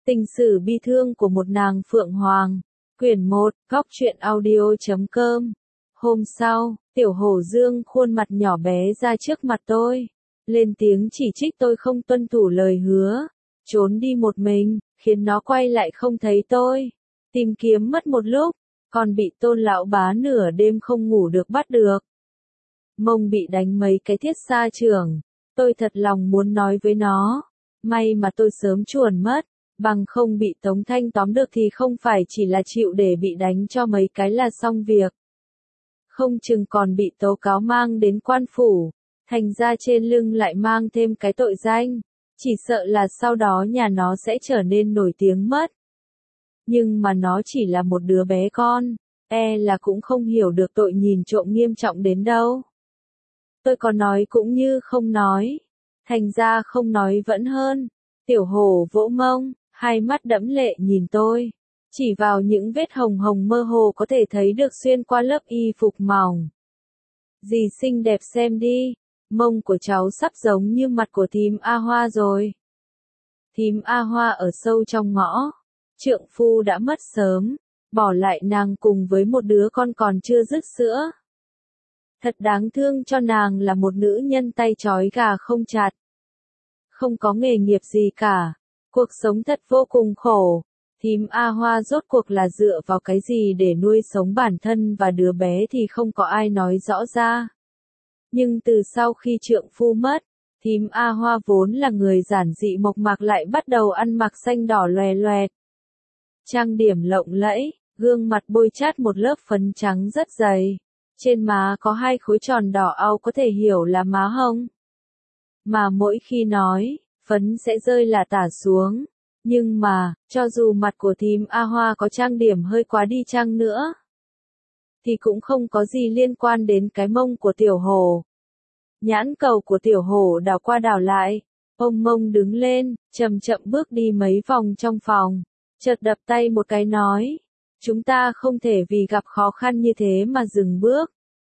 Tình sử bi thương của một nàng Phượng Hoàng. Quyển 1, Góc truyện audio.com. Hôm sau, Tiểu Hổ dương khuôn mặt nhỏ bé ra trước mặt tôi. Lên tiếng chỉ trích tôi không tuân thủ lời hứa. Trốn đi một mình, khiến nó quay lại không thấy tôi. Tìm kiếm mất một lúc, còn bị Tôn lão bá nửa đêm không ngủ được bắt được. Mông bị đánh mấy cái thiết xa trưởng. Tôi thật lòng muốn nói với nó. May mà tôi sớm chuồn mất. Bằng không bị Tống Thanh tóm được thì không phải chỉ là chịu để bị đánh cho mấy cái là xong việc. Không chừng còn bị tố cáo mang đến quan phủ, thành ra trên lưng lại mang thêm cái tội danh. Chỉ sợ là sau đó nhà nó sẽ trở nên nổi tiếng mất. Nhưng mà nó chỉ là một đứa bé con, là cũng không hiểu được tội nhìn trộm nghiêm trọng đến đâu. Tôi có nói cũng như không nói, thành ra không nói vẫn hơn. Tiểu Hổ vỗ mông, hai mắt đẫm lệ nhìn tôi, chỉ vào những vết hồng hồng mơ hồ có thể thấy được xuyên qua lớp y phục mỏng. Dì xinh đẹp xem đi, mông của cháu sắp giống như mặt của thím A Hoa rồi. Thím A Hoa ở sâu trong ngõ, trượng phu đã mất sớm, bỏ lại nàng cùng với một đứa con còn chưa dứt sữa. Thật đáng thương cho nàng là một nữ nhân tay trói gà không chặt. Không có nghề nghiệp gì cả, cuộc sống thật vô cùng khổ. Thím A Hoa rốt cuộc là dựa vào cái gì để nuôi sống bản thân và đứa bé thì không có ai nói rõ ra. Nhưng từ sau khi trượng phu mất, thím A Hoa vốn là người giản dị mộc mạc lại bắt đầu ăn mặc xanh đỏ loè loẹt. Trang điểm lộng lẫy, gương mặt bôi chát một lớp phấn trắng rất dày. Trên má có hai khối tròn đỏ au có thể hiểu là má hồng. Mà mỗi khi nói, phấn sẽ rơi là tả xuống. Nhưng mà, cho dù mặt của thím A Hoa có trang điểm hơi quá đi chăng nữa, thì cũng không có gì liên quan đến cái mông của Tiểu Hổ. Nhãn cầu của Tiểu Hổ đảo qua đảo lại, ông mông đứng lên, chậm chậm bước đi mấy vòng trong phòng, chợt đập tay một cái nói, chúng ta không thể vì gặp khó khăn như thế mà dừng bước.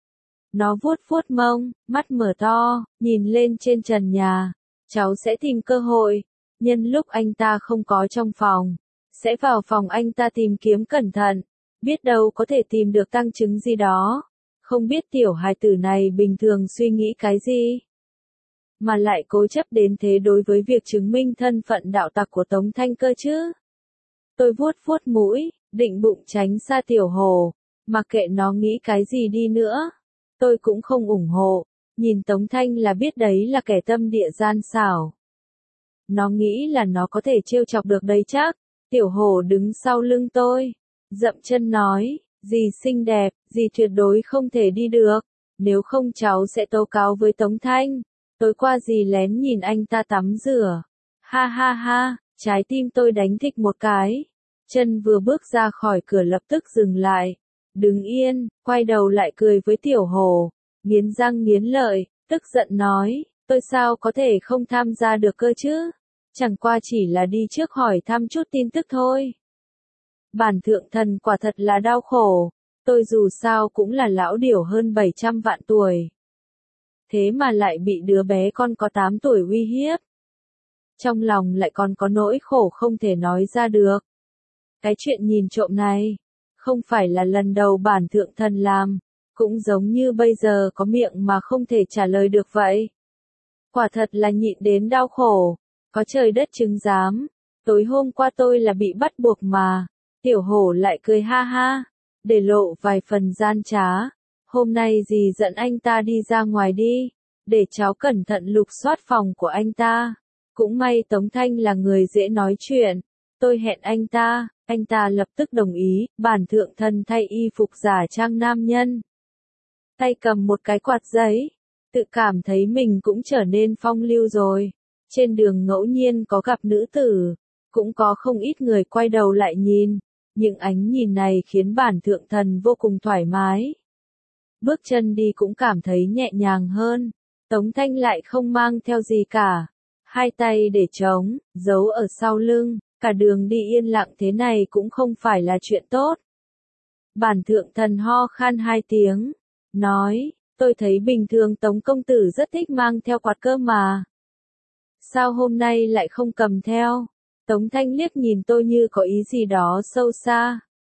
Nó vuốt vuốt mông, mắt mở to, nhìn lên trên trần nhà, cháu sẽ tìm cơ hội. Nhân lúc anh ta không có trong phòng, sẽ vào phòng anh ta tìm kiếm cẩn thận, biết đâu có thể tìm được tăng chứng gì đó. Không biết tiểu hài tử này bình thường suy nghĩ cái gì, mà lại cố chấp đến thế đối với việc chứng minh thân phận đạo tặc của Tống Thanh cơ chứ. Tôi vuốt vuốt mũi, định bụng tránh xa Tiểu Hổ, mặc kệ nó nghĩ cái gì đi nữa. Tôi cũng không ủng hộ, nhìn Tống Thanh là biết đấy là kẻ tâm địa gian xảo. Nó nghĩ là nó có thể trêu chọc được đấy chắc. Tiểu Hổ đứng sau lưng tôi, dậm chân nói, dì xinh đẹp, dì tuyệt đối không thể đi được, nếu không cháu sẽ tố cáo với Tống Thanh. Tối qua dì lén nhìn anh ta tắm rửa. Ha ha ha, trái tim tôi đánh thịch một cái. Chân vừa bước ra khỏi cửa lập tức dừng lại. Đứng yên, quay đầu lại cười với Tiểu Hổ, nghiến răng nghiến lợi, tức giận nói, tôi sao có thể không tham gia được cơ chứ? Chẳng qua chỉ là đi trước hỏi thăm chút tin tức thôi. Bản thượng thần quả thật là đau khổ, tôi dù sao cũng là lão điểu hơn 700 vạn tuổi. Thế mà lại bị đứa bé con có 8 tuổi uy hiếp. Trong lòng lại còn có nỗi khổ không thể nói ra được. Cái chuyện nhìn trộm này, không phải là lần đầu bản thượng thần làm, cũng giống như bây giờ có miệng mà không thể trả lời được vậy. Quả thật là nhịn đến đau khổ, có trời đất chứng giám, tối hôm qua tôi là bị bắt buộc mà. Tiểu Hổ lại cười ha ha, để lộ vài phần gian trá. Hôm nay dì dẫn anh ta đi ra ngoài đi, để cháu cẩn thận lục soát phòng của anh ta. Cũng may Tống Thanh là người dễ nói chuyện, tôi hẹn anh ta lập tức đồng ý. Bản thượng thần thay y phục giả trang nam nhân, tay cầm một cái quạt giấy, tự cảm thấy mình cũng trở nên phong lưu rồi. Trên đường ngẫu nhiên có gặp nữ tử, cũng có không ít người quay đầu lại nhìn. Những ánh nhìn này khiến bản thượng thần vô cùng thoải mái. Bước chân đi cũng cảm thấy nhẹ nhàng hơn. Tống Thanh lại không mang theo gì cả. Hai tay để trống, giấu ở sau lưng. Cả đường đi yên lặng thế này cũng không phải là chuyện tốt. Bản thượng thần ho khan 2 tiếng. Nói, tôi thấy bình thường Tống công tử rất thích mang theo quạt cơ mà. Sao hôm nay lại không cầm theo? Tống Thanh liếc nhìn tôi như có ý gì đó sâu xa.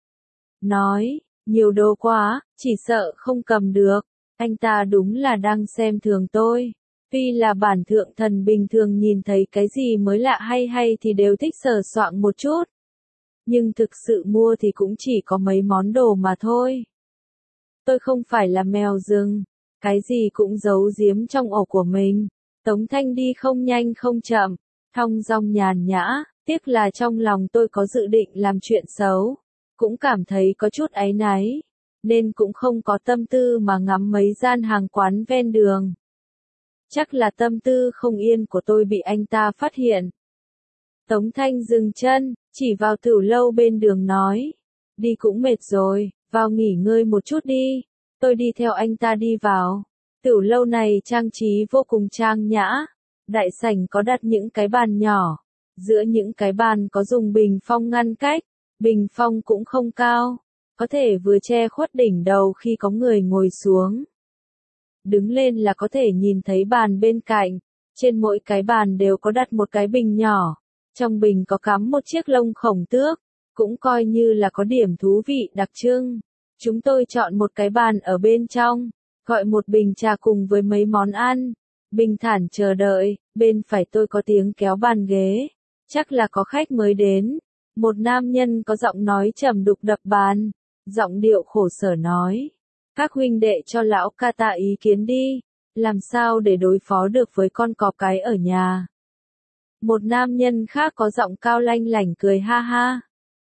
Nói, nhiều đồ quá, chỉ sợ không cầm được. Anh ta đúng là đang xem thường tôi. Tuy là bản thượng thần bình thường nhìn thấy cái gì mới lạ hay thì đều thích sờ soạng một chút. Nhưng thực sự mua thì cũng chỉ có mấy món đồ mà thôi. Tôi không phải là mèo rừng, cái gì cũng giấu giếm trong ổ của mình. Tống Thanh đi không nhanh không chậm, thong dong nhàn nhã, tiếc là trong lòng tôi có dự định làm chuyện xấu, cũng cảm thấy có chút áy náy, nên cũng không có tâm tư mà ngắm mấy gian hàng quán ven đường. Chắc là tâm tư không yên của tôi bị anh ta phát hiện. Tống Thanh dừng chân, chỉ vào tửu lâu bên đường nói, đi cũng mệt rồi, vào nghỉ ngơi một chút đi. Tôi đi theo anh ta đi vào. Tửu lâu này trang trí vô cùng trang nhã. Đại sảnh có đặt những cái bàn nhỏ. Giữa những cái bàn có dùng bình phong ngăn cách. Bình phong cũng không cao, có thể vừa che khuất đỉnh đầu khi có người ngồi xuống. Đứng lên là có thể nhìn thấy bàn bên cạnh. Trên mỗi cái bàn đều có đặt một cái bình nhỏ. Trong bình có cắm một chiếc lông khổng tước, cũng coi như là có điểm thú vị đặc trưng. Chúng tôi chọn một cái bàn ở bên trong, gọi một bình trà cùng với mấy món ăn. Bình thản chờ đợi, bên phải tôi có tiếng kéo bàn ghế. Chắc là có khách mới đến. Một nam nhân có giọng nói trầm đục đập bàn, giọng điệu khổ sở nói. Các huynh đệ cho lão ca ta ý kiến đi, làm sao để đối phó được với con cọp cái ở nhà. Một nam nhân khác có giọng cao lanh lảnh cười ha ha.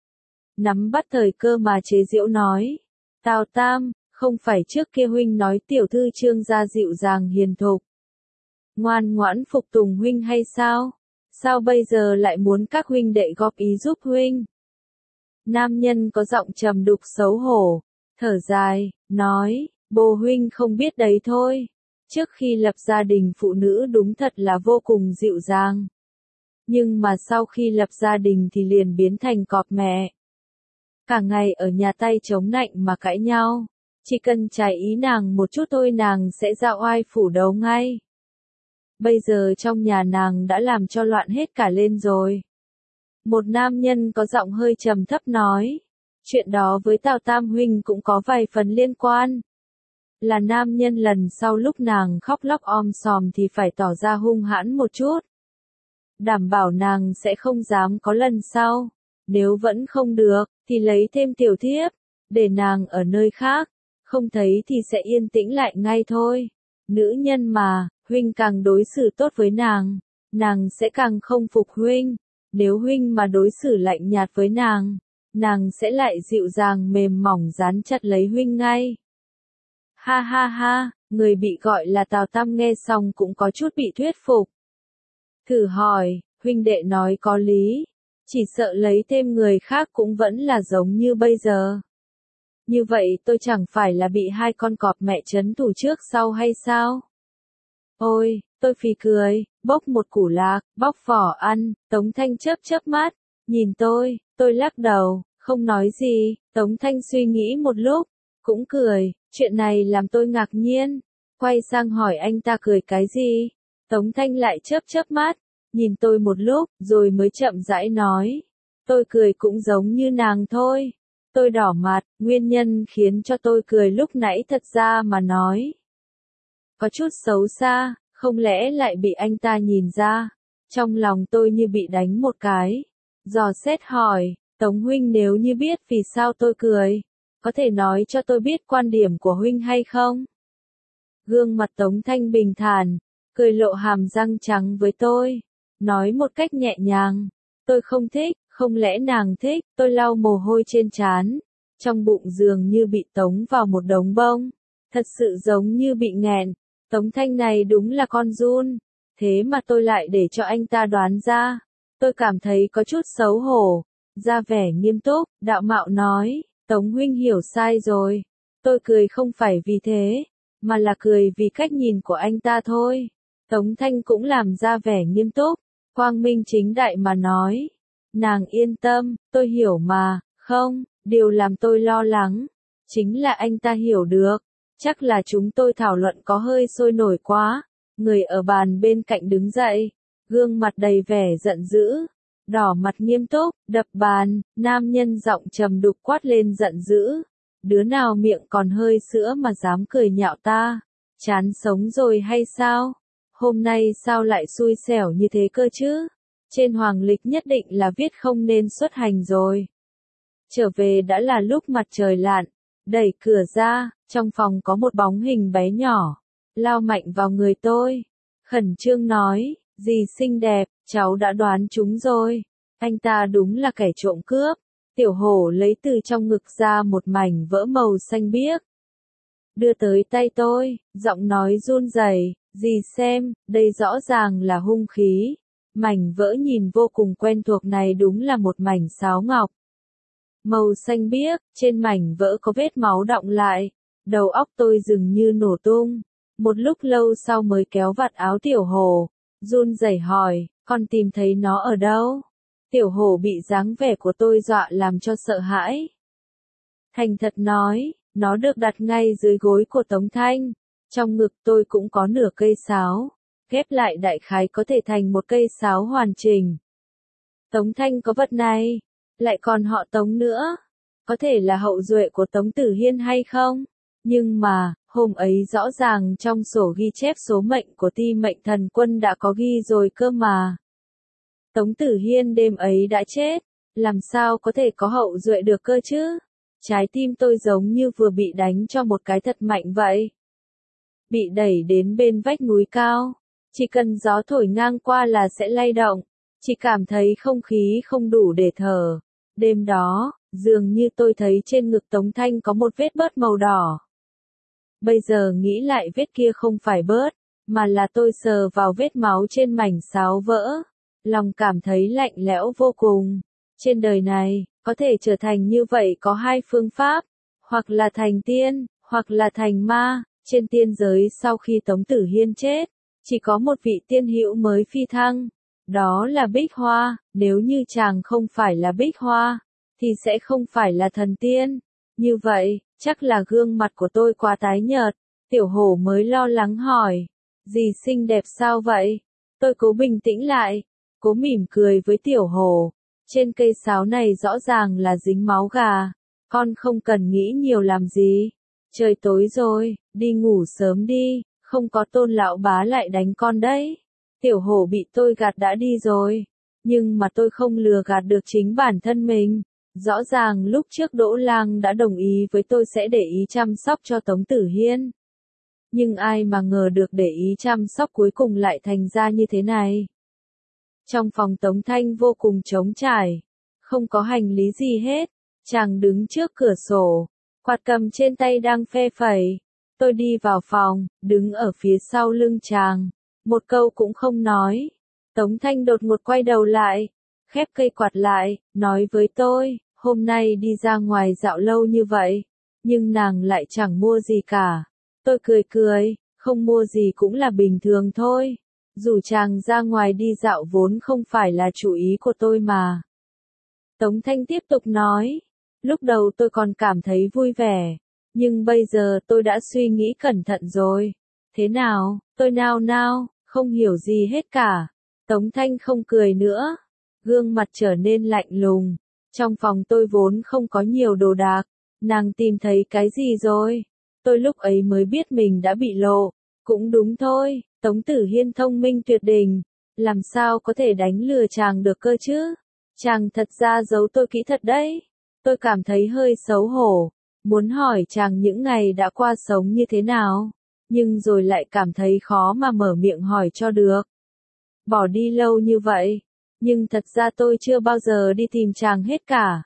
Nắm bắt thời cơ mà chế giễu nói. Tào Tam, không phải trước kia huynh nói tiểu thư Trương gia dịu dàng hiền thục, ngoan ngoãn phục tùng huynh hay sao? Sao bây giờ lại muốn các huynh đệ góp ý giúp huynh? Nam nhân có giọng trầm đục xấu hổ, thở dài, nói, bồ huynh không biết đấy thôi. Trước khi lập gia đình phụ nữ đúng thật là vô cùng dịu dàng. Nhưng mà sau khi lập gia đình thì liền biến thành cọp mẹ. Cả ngày ở nhà tay chống nạnh mà cãi nhau. Chỉ cần trái ý nàng một chút thôi nàng sẽ ra oai phủ đầu ngay. Bây giờ trong nhà nàng đã làm cho loạn hết cả lên rồi. Một nam nhân có giọng hơi trầm thấp nói. Chuyện đó với Tào Tam huynh cũng có vài phần liên quan. Là nam nhân lần sau lúc nàng khóc lóc om sòm thì phải tỏ ra hung hãn một chút. Đảm bảo nàng sẽ không dám có lần sau. Nếu vẫn không được, thì lấy thêm tiểu thiếp, để nàng ở nơi khác, không thấy thì sẽ yên tĩnh lại ngay thôi. Nữ nhân mà, huynh càng đối xử tốt với nàng sẽ càng không phục huynh. Nếu huynh mà đối xử lạnh nhạt với nàng sẽ lại dịu dàng mềm mỏng dán chặt lấy huynh ngay. Ha ha ha, người bị gọi là Tào Tam nghe xong cũng có chút bị thuyết phục. Thử hỏi, huynh đệ nói có lý. Chỉ sợ lấy thêm người khác cũng vẫn là giống như bây giờ. Như vậy tôi chẳng phải là bị hai con cọp mẹ trấn thủ trước sau hay sao? Ôi, tôi phì cười, bốc một củ lạc, bóc vỏ ăn. Tống Thanh chớp mắt, nhìn tôi lắc đầu, không nói gì. Tống Thanh suy nghĩ một lúc, cũng cười, chuyện này làm tôi ngạc nhiên. Quay sang hỏi anh ta cười cái gì? Tống Thanh lại chớp mắt, nhìn tôi một lúc, rồi mới chậm rãi nói. Tôi cười cũng giống như nàng thôi. Tôi đỏ mặt, nguyên nhân khiến cho tôi cười lúc nãy thật ra mà nói. Có chút xấu xa, không lẽ lại bị anh ta nhìn ra. Trong lòng tôi như bị đánh một cái. Dò xét hỏi, Tống huynh nếu như biết vì sao tôi cười, có thể nói cho tôi biết quan điểm của huynh hay không? Gương mặt Tống Thanh bình thản, cười lộ hàm răng trắng với tôi. Nói một cách nhẹ nhàng, tôi không thích, không lẽ nàng thích, tôi lau mồ hôi trên trán, trong bụng dường như bị tống vào một đống bông, thật sự giống như bị nghẹn. Tống Thanh này đúng là con giun, thế mà tôi lại để cho anh ta đoán ra. Tôi cảm thấy có chút xấu hổ, ra vẻ nghiêm túc, đạo mạo nói, Tống huynh hiểu sai rồi. Tôi cười không phải vì thế, mà là cười vì cách nhìn của anh ta thôi. Tống Thanh cũng làm ra vẻ nghiêm túc, quang minh chính đại mà nói. Nàng yên tâm, tôi hiểu mà, không, điều làm tôi lo lắng, chính là anh ta hiểu được. Chắc là chúng tôi thảo luận có hơi sôi nổi quá. Người ở bàn bên cạnh đứng dậy, gương mặt đầy vẻ giận dữ. đỏ mặt nghiêm túc, đập bàn, nam nhân giọng trầm đục quát lên giận dữ. Đứa nào miệng còn hơi sữa mà dám cười nhạo ta? Chán sống rồi hay sao? Hôm nay sao lại xui xẻo như thế cơ chứ? Trên hoàng lịch nhất định là viết không nên xuất hành rồi. Trở về đã là lúc mặt trời lặn, đẩy cửa ra, trong phòng có một bóng hình bé nhỏ, lao mạnh vào người tôi. Khẩn trương nói, dì xinh đẹp, cháu đã đoán trúng rồi. Anh ta đúng là kẻ trộm cướp. Tiểu hổ lấy từ trong ngực ra một mảnh vỡ màu xanh biếc. Đưa tới tay tôi, giọng nói run rẩy, dì xem, đây rõ ràng là hung khí. Mảnh vỡ nhìn vô cùng quen thuộc này đúng là một mảnh sáo ngọc. Màu xanh biếc, trên mảnh vỡ có vết máu đọng lại. Đầu óc tôi dường như nổ tung. Một lúc lâu sau mới kéo vạt áo tiểu hổ, run rẩy hỏi, con tìm thấy nó ở đâu? Tiểu hổ bị dáng vẻ của tôi dọa làm cho sợ hãi. Thành thật nói, nó được đặt ngay dưới gối của Tống Thanh. Trong ngực tôi cũng có nửa cây sáo, ghép lại đại khái có thể thành một cây sáo hoàn chỉnh. Tống Thanh có vật này, lại còn họ Tống nữa. Có thể là hậu duệ của Tống Tử Hiên hay không? Nhưng mà, hôm ấy rõ ràng trong sổ ghi chép số mệnh của Ti Mệnh Thần Quân đã có ghi rồi cơ mà. Tống Tử Hiên đêm ấy đã chết, làm sao có thể có hậu duệ được cơ chứ? Trái tim tôi giống như vừa bị đánh cho một cái thật mạnh vậy. Bị đẩy đến bên vách núi cao, chỉ cần gió thổi ngang qua là sẽ lay động, chỉ cảm thấy không khí không đủ để thở. Đêm đó, dường như tôi thấy trên ngực Tống Thanh có một vết bớt màu đỏ. Bây giờ nghĩ lại vết kia không phải bớt, mà là tôi sờ vào vết máu trên mảnh sáo vỡ. Lòng cảm thấy lạnh lẽo vô cùng. Trên đời này, có thể trở thành như vậy có hai phương pháp, hoặc là thành tiên, hoặc là thành ma. Trên tiên giới sau khi Tống Tử Hiên chết, chỉ có một vị tiên hữu mới phi thăng. Đó là Bích Hoa, nếu như chàng không phải là Bích Hoa, thì sẽ không phải là thần tiên. Như vậy, chắc là gương mặt của tôi quá tái nhợt. Tiểu hổ mới lo lắng hỏi, dì xinh đẹp sao vậy? Tôi cố bình tĩnh lại, cố mỉm cười với tiểu hổ. Trên cây sáo này rõ ràng là dính máu gà. Con không cần nghĩ nhiều làm gì. Trời tối rồi, đi ngủ sớm đi, không có Tôn lão bá lại đánh con đấy. Tiểu hổ bị tôi gạt đã đi rồi. Nhưng mà tôi không lừa gạt được chính bản thân mình. Rõ ràng lúc trước Đỗ Lang đã đồng ý với tôi sẽ để ý chăm sóc cho Tống Tử Hiên. Nhưng ai mà ngờ được để ý chăm sóc cuối cùng lại thành ra như thế này. Trong phòng Tống Thanh vô cùng trống trải, không có hành lý gì hết. Chàng đứng trước cửa sổ, quạt cầm trên tay đang phe phẩy. Tôi đi vào phòng, đứng ở phía sau lưng chàng, một câu cũng không nói. Tống Thanh đột ngột quay đầu lại, khép cây quạt lại, nói với tôi, hôm nay đi ra ngoài dạo lâu như vậy, nhưng nàng lại chẳng mua gì cả. Tôi cười cười, không mua gì cũng là bình thường thôi. Dù chàng ra ngoài đi dạo vốn không phải là chủ ý của tôi mà. Tống Thanh tiếp tục nói, lúc đầu tôi còn cảm thấy vui vẻ, nhưng bây giờ tôi đã suy nghĩ cẩn thận rồi. Thế nào, tôi nao nao, không hiểu gì hết cả. Tống Thanh không cười nữa, gương mặt trở nên lạnh lùng. Trong phòng tôi vốn không có nhiều đồ đạc, nàng tìm thấy cái gì rồi? Tôi lúc ấy mới biết mình đã bị lộ. Cũng đúng thôi, Tống Tử Hiên thông minh tuyệt đỉnh, làm sao có thể đánh lừa chàng được cơ chứ? Chàng thật ra giấu tôi kỹ thật đấy. Tôi cảm thấy hơi xấu hổ, muốn hỏi chàng những ngày đã qua sống như thế nào, nhưng rồi lại cảm thấy khó mà mở miệng hỏi cho được. Bỏ đi lâu như vậy, nhưng thật ra tôi chưa bao giờ đi tìm chàng hết cả.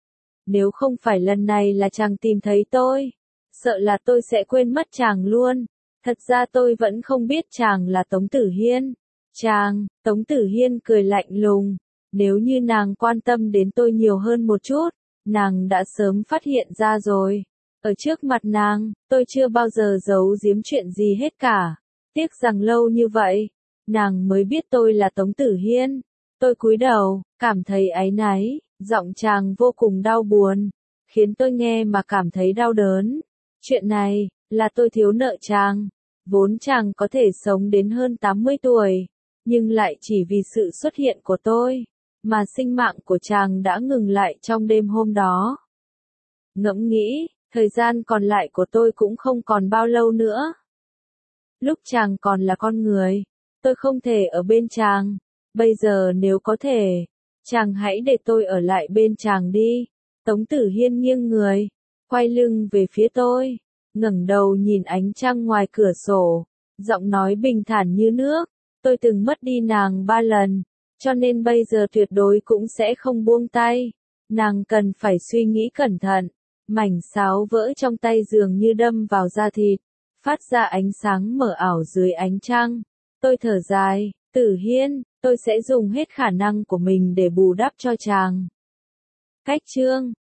Nếu không phải lần này là chàng tìm thấy tôi, sợ là tôi sẽ quên mất chàng luôn. Thật ra tôi vẫn không biết chàng là Tống Tử Hiên. Chàng, Tống Tử Hiên cười lạnh lùng. Nếu như nàng quan tâm đến tôi nhiều hơn một chút, nàng đã sớm phát hiện ra rồi. Ở trước mặt nàng, tôi chưa bao giờ giấu giếm chuyện gì hết cả. Tiếc rằng lâu như vậy, nàng mới biết tôi là Tống Tử Hiên. Tôi cúi đầu, cảm thấy áy náy, giọng chàng vô cùng đau buồn, khiến tôi nghe mà cảm thấy đau đớn. Chuyện này, là tôi thiếu nợ chàng. Vốn chàng có thể sống đến hơn 80 tuổi, nhưng lại chỉ vì sự xuất hiện của tôi, mà sinh mạng của chàng đã ngừng lại trong đêm hôm đó. Ngẫm nghĩ, thời gian còn lại của tôi cũng không còn bao lâu nữa. Lúc chàng còn là con người, tôi không thể ở bên chàng. Bây giờ nếu có thể, chàng hãy để tôi ở lại bên chàng đi. Tống Tử Hiên nghiêng người, quay lưng về phía tôi, ngẩng đầu nhìn ánh trăng ngoài cửa sổ, giọng nói bình thản như nước. Tôi từng mất đi nàng 3 lần, cho nên bây giờ tuyệt đối cũng sẽ không buông tay. Nàng cần phải suy nghĩ cẩn thận. Mảnh sáo vỡ trong tay dường như đâm vào da thịt, phát ra ánh sáng mờ ảo dưới ánh trăng. Tôi thở dài, Tử Hiên, tôi sẽ dùng hết khả năng của mình để bù đắp cho chàng. Cách chương